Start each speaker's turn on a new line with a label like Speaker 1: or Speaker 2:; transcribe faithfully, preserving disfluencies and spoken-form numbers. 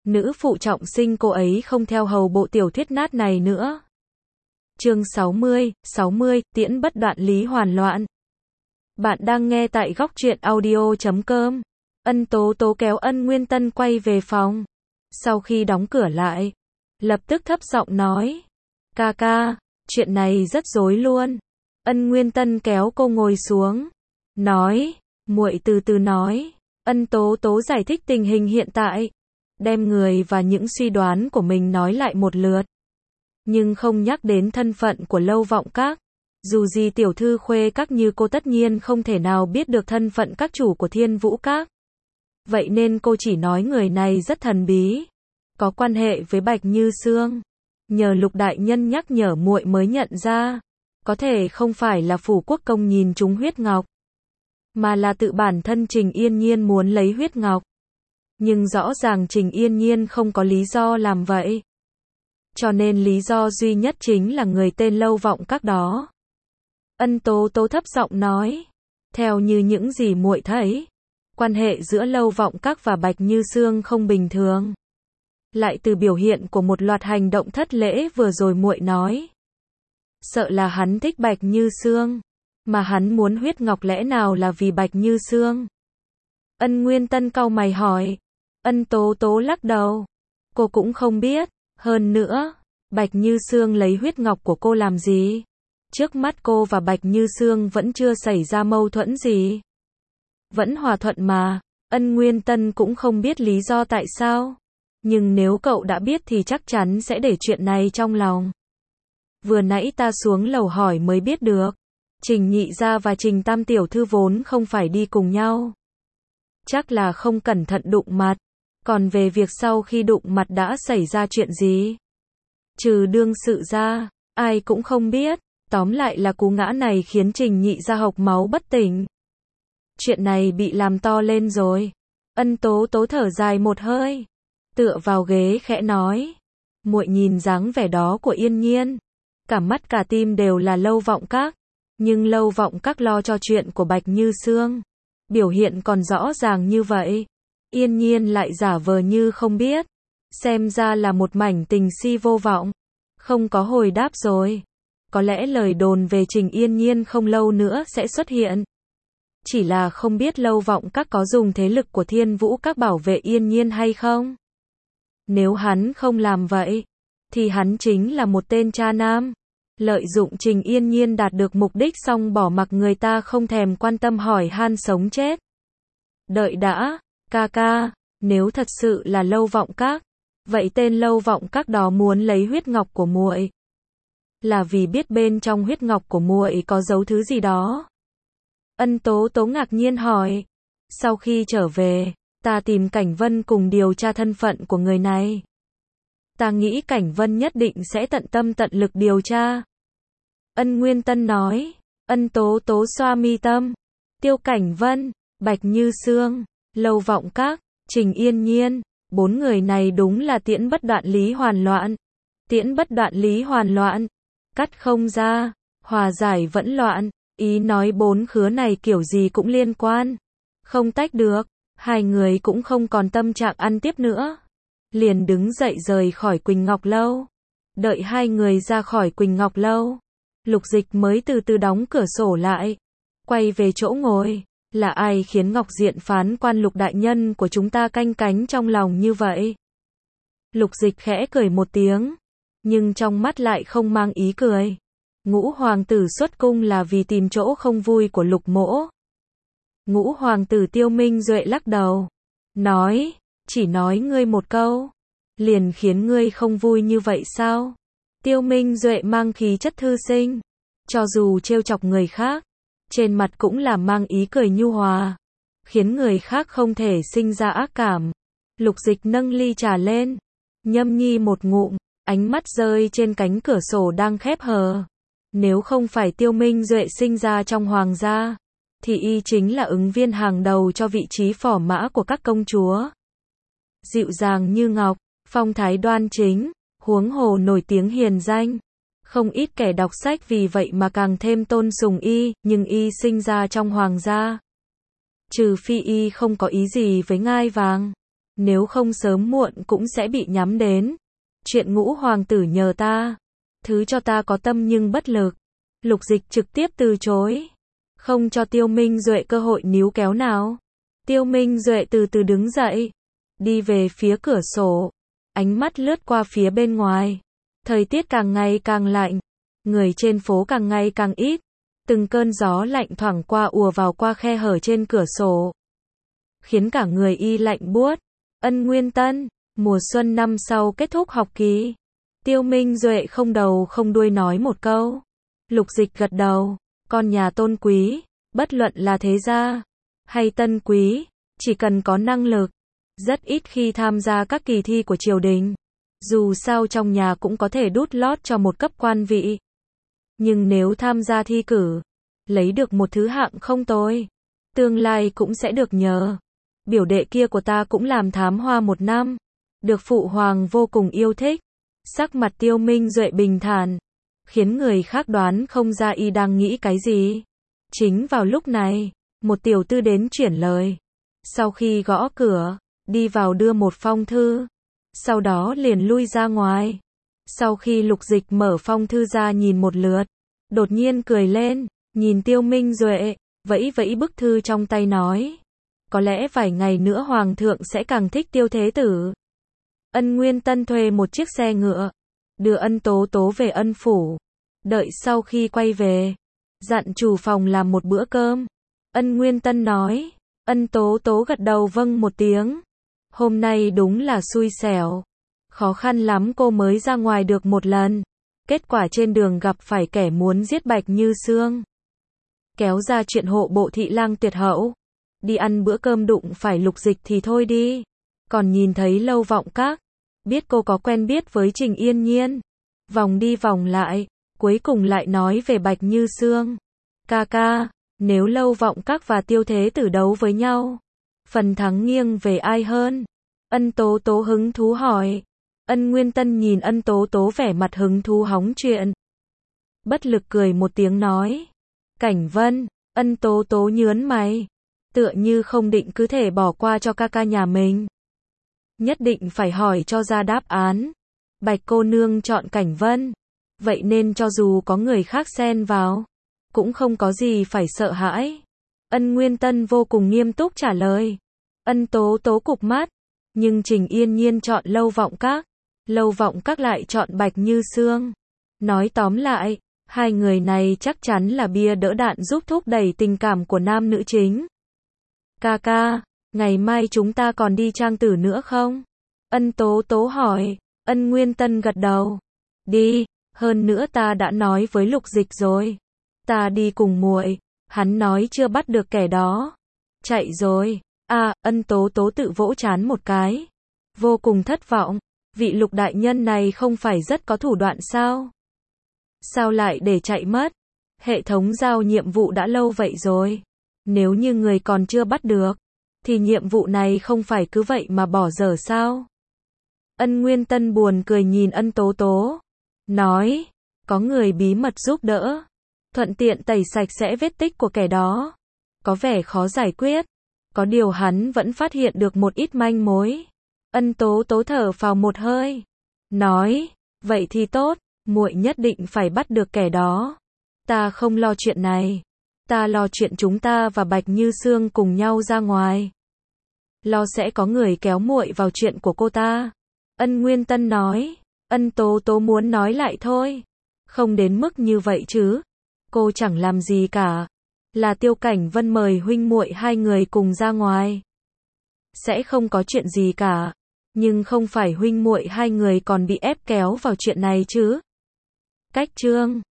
Speaker 1: nữ phụ trọng sinh cô ấy không theo hầu bộ tiểu thuyết nát này nữa. Chương sáu mươi, sáu mươi, tiễn bất đoạn lý hoàn loạn. Bạn đang nghe tại góc truyện audio chấm com. Ân Tố Tố kéo Ân Nguyên Tân quay về phòng. Sau khi đóng cửa lại, lập tức thấp giọng nói. Ca ca, chuyện này rất rối luôn. Ân Nguyên Tân kéo cô ngồi xuống. Nói, muội từ từ nói. Ân Tố Tố giải thích tình hình hiện tại. Đem người và những suy đoán của mình nói lại một lượt. Nhưng không nhắc đến thân phận của Lâu Vọng Các. Dù gì tiểu thư khuê các như cô tất nhiên không thể nào biết được thân phận các chủ của Thiên Vũ Các. Vậy nên cô chỉ nói người này rất thần bí, có quan hệ với Bạch Như Sương. Nhờ Lục đại nhân nhắc nhở muội mới nhận ra, có thể không phải là Phủ Quốc Công nhìn trúng huyết ngọc, mà là tự bản thân Trình Yên Nhiên muốn lấy huyết ngọc. Nhưng rõ ràng Trình Yên Nhiên không có lý do làm vậy. Cho nên lý do duy nhất chính là người tên Lâu Vọng Các đó. Ân Tố Tố thấp giọng nói, theo như những gì muội thấy, quan hệ giữa Lâu Vọng Các và Bạch Như Sương không bình thường. Lại từ biểu hiện của một loạt hành động thất lễ vừa rồi muội nói, sợ là hắn thích Bạch Như Sương, mà hắn muốn huyết ngọc lẽ nào là vì Bạch Như Sương? Ân Nguyên Tân cau mày hỏi. Ân Tố Tố lắc đầu, cô cũng không biết. Hơn nữa, Bạch Như Sương lấy huyết ngọc của cô làm gì? Trước mắt cô và Bạch Như Sương vẫn chưa xảy ra mâu thuẫn gì. Vẫn hòa thuận mà. Ân Nguyên Tân cũng không biết lý do tại sao. Nhưng nếu cậu đã biết thì chắc chắn sẽ để chuyện này trong lòng. Vừa nãy ta xuống lầu hỏi mới biết được. Trình Nhị Gia và Trình Tam Tiểu Thư vốn không phải đi cùng nhau. Chắc là không cẩn thận đụng mặt. Còn về việc sau khi đụng mặt đã xảy ra chuyện gì? Trừ đương sự ra, ai cũng không biết. Tóm lại là cú ngã này khiến Trình Nhị Gia hộc máu bất tỉnh. Chuyện này bị làm to lên rồi. Ân Tố Tố thở dài một hơi, tựa vào ghế khẽ nói. Muội nhìn dáng vẻ đó của Yên Nhiên, cả mắt cả tim đều là Lâu Vọng Các. Nhưng Lâu Vọng Các lo cho chuyện của Bạch Như Sương. Biểu hiện còn rõ ràng như vậy. Yên Nhiên lại giả vờ như không biết. Xem ra là một mảnh tình si vô vọng. Không có hồi đáp rồi. Có lẽ lời đồn về Trình Yên Nhiên không lâu nữa sẽ xuất hiện. Chỉ là không biết Lâu Vọng Các có dùng thế lực của Thiên Vũ Các bảo vệ Yên Nhiên hay không? Nếu hắn không làm vậy, thì hắn chính là một tên cha nam. Lợi dụng Trình Yên Nhiên đạt được mục đích xong bỏ mặc người ta không thèm quan tâm hỏi han sống chết. Đợi đã, ca ca, nếu thật sự là Lâu Vọng Các, vậy tên Lâu Vọng Các đó muốn lấy huyết ngọc của muội, là vì biết bên trong huyết ngọc của muội có giấu thứ gì đó. Ân Tố Tố ngạc nhiên hỏi. Sau khi trở về, ta tìm Cảnh Vân cùng điều tra thân phận của người này. Ta nghĩ Cảnh Vân nhất định sẽ tận tâm tận lực điều tra. Ân Nguyên Tân nói. Ân Tố Tố xoa mi tâm. Tiêu Cảnh Vân, Bạch Như Sương, Lâu Vọng Các, Trình Yên Nhiên, bốn người này đúng là tiễn bất đoạn lý hoàn loạn. Tiễn bất đoạn lý hoàn loạn, cắt không ra, hòa giải vẫn loạn. Ý nói bốn khứa này kiểu gì cũng liên quan, không tách được. Hai người cũng không còn tâm trạng ăn tiếp nữa, liền đứng dậy rời khỏi Quỳnh Ngọc Lâu. Đợi hai người ra khỏi Quỳnh Ngọc Lâu, Lục Dịch mới từ từ đóng cửa sổ lại, quay về chỗ ngồi. Là ai khiến Ngọc Diện phán quan Lục đại nhân của chúng ta canh cánh trong lòng như vậy? Lục Dịch khẽ cười một tiếng, nhưng trong mắt lại không mang ý cười. Ngũ hoàng tử xuất cung là vì tìm chỗ không vui của Lục mỗ. Ngũ hoàng tử Tiêu Minh Duệ lắc đầu, nói, chỉ nói ngươi một câu, liền khiến ngươi không vui như vậy sao? Tiêu Minh Duệ mang khí chất thư sinh, cho dù trêu chọc người khác, trên mặt cũng là mang ý cười nhu hòa, khiến người khác không thể sinh ra ác cảm. Lục Dịch nâng ly trà lên, nhâm nhi một ngụm, ánh mắt rơi trên cánh cửa sổ đang khép hờ. Nếu không phải Tiêu Minh Duệ sinh ra trong hoàng gia, thì y chính là ứng viên hàng đầu cho vị trí phò mã của các công chúa. Dịu dàng như ngọc, phong thái đoan chính, huống hồ nổi tiếng hiền danh. Không ít kẻ đọc sách vì vậy mà càng thêm tôn sùng y, nhưng y sinh ra trong hoàng gia. Trừ phi y không có ý gì với ngai vàng, nếu không sớm muộn cũng sẽ bị nhắm đến. Chuyện Ngũ hoàng tử nhờ ta, thứ cho ta có tâm nhưng bất lực. Lục Dịch trực tiếp từ chối, không cho Tiêu Minh Duệ cơ hội níu kéo nào. Tiêu Minh Duệ từ từ đứng dậy, đi về phía cửa sổ, ánh mắt lướt qua phía bên ngoài. Thời tiết càng ngày càng lạnh, người trên phố càng ngày càng ít, từng cơn gió lạnh thoảng qua ùa vào qua khe hở trên cửa sổ, khiến cả người y lạnh buốt. Ân Nguyên Tân, mùa xuân năm sau kết thúc học kỳ. Tiêu Minh Duệ không đầu không đuôi nói một câu. Lục Dịch gật đầu, con nhà tôn quý, bất luận là thế gia hay tân quý, chỉ cần có năng lực, rất ít khi tham gia các kỳ thi của triều đình. Dù sao trong nhà cũng có thể đút lót cho một cấp quan vị. Nhưng nếu tham gia thi cử, lấy được một thứ hạng không tồi, tương lai cũng sẽ được nhờ. Biểu đệ kia của ta cũng làm thám hoa một năm, được phụ hoàng vô cùng yêu thích. Sắc mặt Tiêu Minh Duệ bình thản, khiến người khác đoán không ra y đang nghĩ cái gì. Chính vào lúc này, một tiểu tư đến chuyển lời. Sau khi gõ cửa, đi vào đưa một phong thư, sau đó liền lui ra ngoài. Sau khi Lục Dịch mở phong thư ra nhìn một lượt, đột nhiên cười lên, nhìn Tiêu Minh Duệ, vẫy vẫy bức thư trong tay nói: có lẽ vài ngày nữa Hoàng thượng sẽ càng thích Tiêu Thế Tử. Ân Nguyên Tân thuê một chiếc xe ngựa, đưa Ân Tố Tố về Ân phủ. Đợi sau khi quay về, dặn chủ phòng làm một bữa cơm. Ân Nguyên Tân nói. Ân Tố Tố gật đầu vâng một tiếng. Hôm nay đúng là xui xẻo. Khó khăn lắm cô mới ra ngoài được một lần. Kết quả trên đường gặp phải kẻ muốn giết Bạch Như Sương. Kéo ra chuyện hộ bộ thị lang tuyệt hậu. Đi ăn bữa cơm đụng phải Lục Dịch thì thôi đi. Còn nhìn thấy Lâu Vọng Các. Biết cô có quen biết với Trình Yên Nhiên. Vòng đi vòng lại, cuối cùng lại nói về Bạch Như Sương. Ca ca, nếu Lâu Vọng Các và Tiêu Thế Tử đấu với nhau, phần thắng nghiêng về ai hơn? Ân Tố Tố hứng thú hỏi. Ân Nguyên Tân nhìn Ân Tố Tố vẻ mặt hứng thú hóng chuyện. Bất lực cười một tiếng nói. Cảnh Vân. Ân Tố Tố nhớn mày, tựa như không định cứ thể bỏ qua cho ca ca nhà mình. Nhất định phải hỏi cho ra đáp án. Bạch cô nương chọn Cảnh Vân, vậy nên cho dù có người khác xen vào, cũng không có gì phải sợ hãi. Ân Nguyên Tân vô cùng nghiêm túc trả lời. Ân Tố Tố cụp mắt, nhưng Trình Yên Nhiên chọn Lâu Vọng Các, Lâu Vọng Các lại chọn Bạch Như Sương. Nói tóm lại, hai người này chắc chắn là bia đỡ đạn giúp thúc đẩy tình cảm của nam nữ chính. Ca ca, ngày mai chúng ta còn đi trang tử nữa không? Ân Tố Tố hỏi. Ân Nguyên Tân gật đầu. Đi, hơn nữa ta đã nói với Lục Dịch rồi. Ta đi cùng muội, hắn nói chưa bắt được kẻ đó. Chạy rồi. À, Ân Tố Tố tự vỗ trán một cái. Vô cùng thất vọng, vị Lục đại nhân này không phải rất có thủ đoạn sao? Sao lại để chạy mất? Hệ thống giao nhiệm vụ đã lâu vậy rồi. Nếu như người còn chưa bắt được, thì nhiệm vụ này không phải cứ vậy mà bỏ dở sao? Ân Nguyên Tân buồn cười nhìn Ân Tố Tố. Nói, có người bí mật giúp đỡ. Thuận tiện tẩy sạch sẽ vết tích của kẻ đó. Có vẻ khó giải quyết. Có điều hắn vẫn phát hiện được một ít manh mối. Ân Tố Tố thở phào một hơi. Nói, vậy thì tốt, muội nhất định phải bắt được kẻ đó. Ta không lo chuyện này. Ta lo chuyện chúng ta và Bạch Như Sương cùng nhau ra ngoài. Lo sẽ có người kéo muội vào chuyện của cô ta. Ân Nguyên Tân nói. Ân Tố Tố muốn nói lại thôi. Không đến mức như vậy chứ. Cô chẳng làm gì cả. Là Tiêu Cảnh Vân mời huynh muội hai người cùng ra ngoài. Sẽ không có chuyện gì cả. Nhưng không phải huynh muội hai người còn bị ép kéo vào chuyện này chứ. Cách chương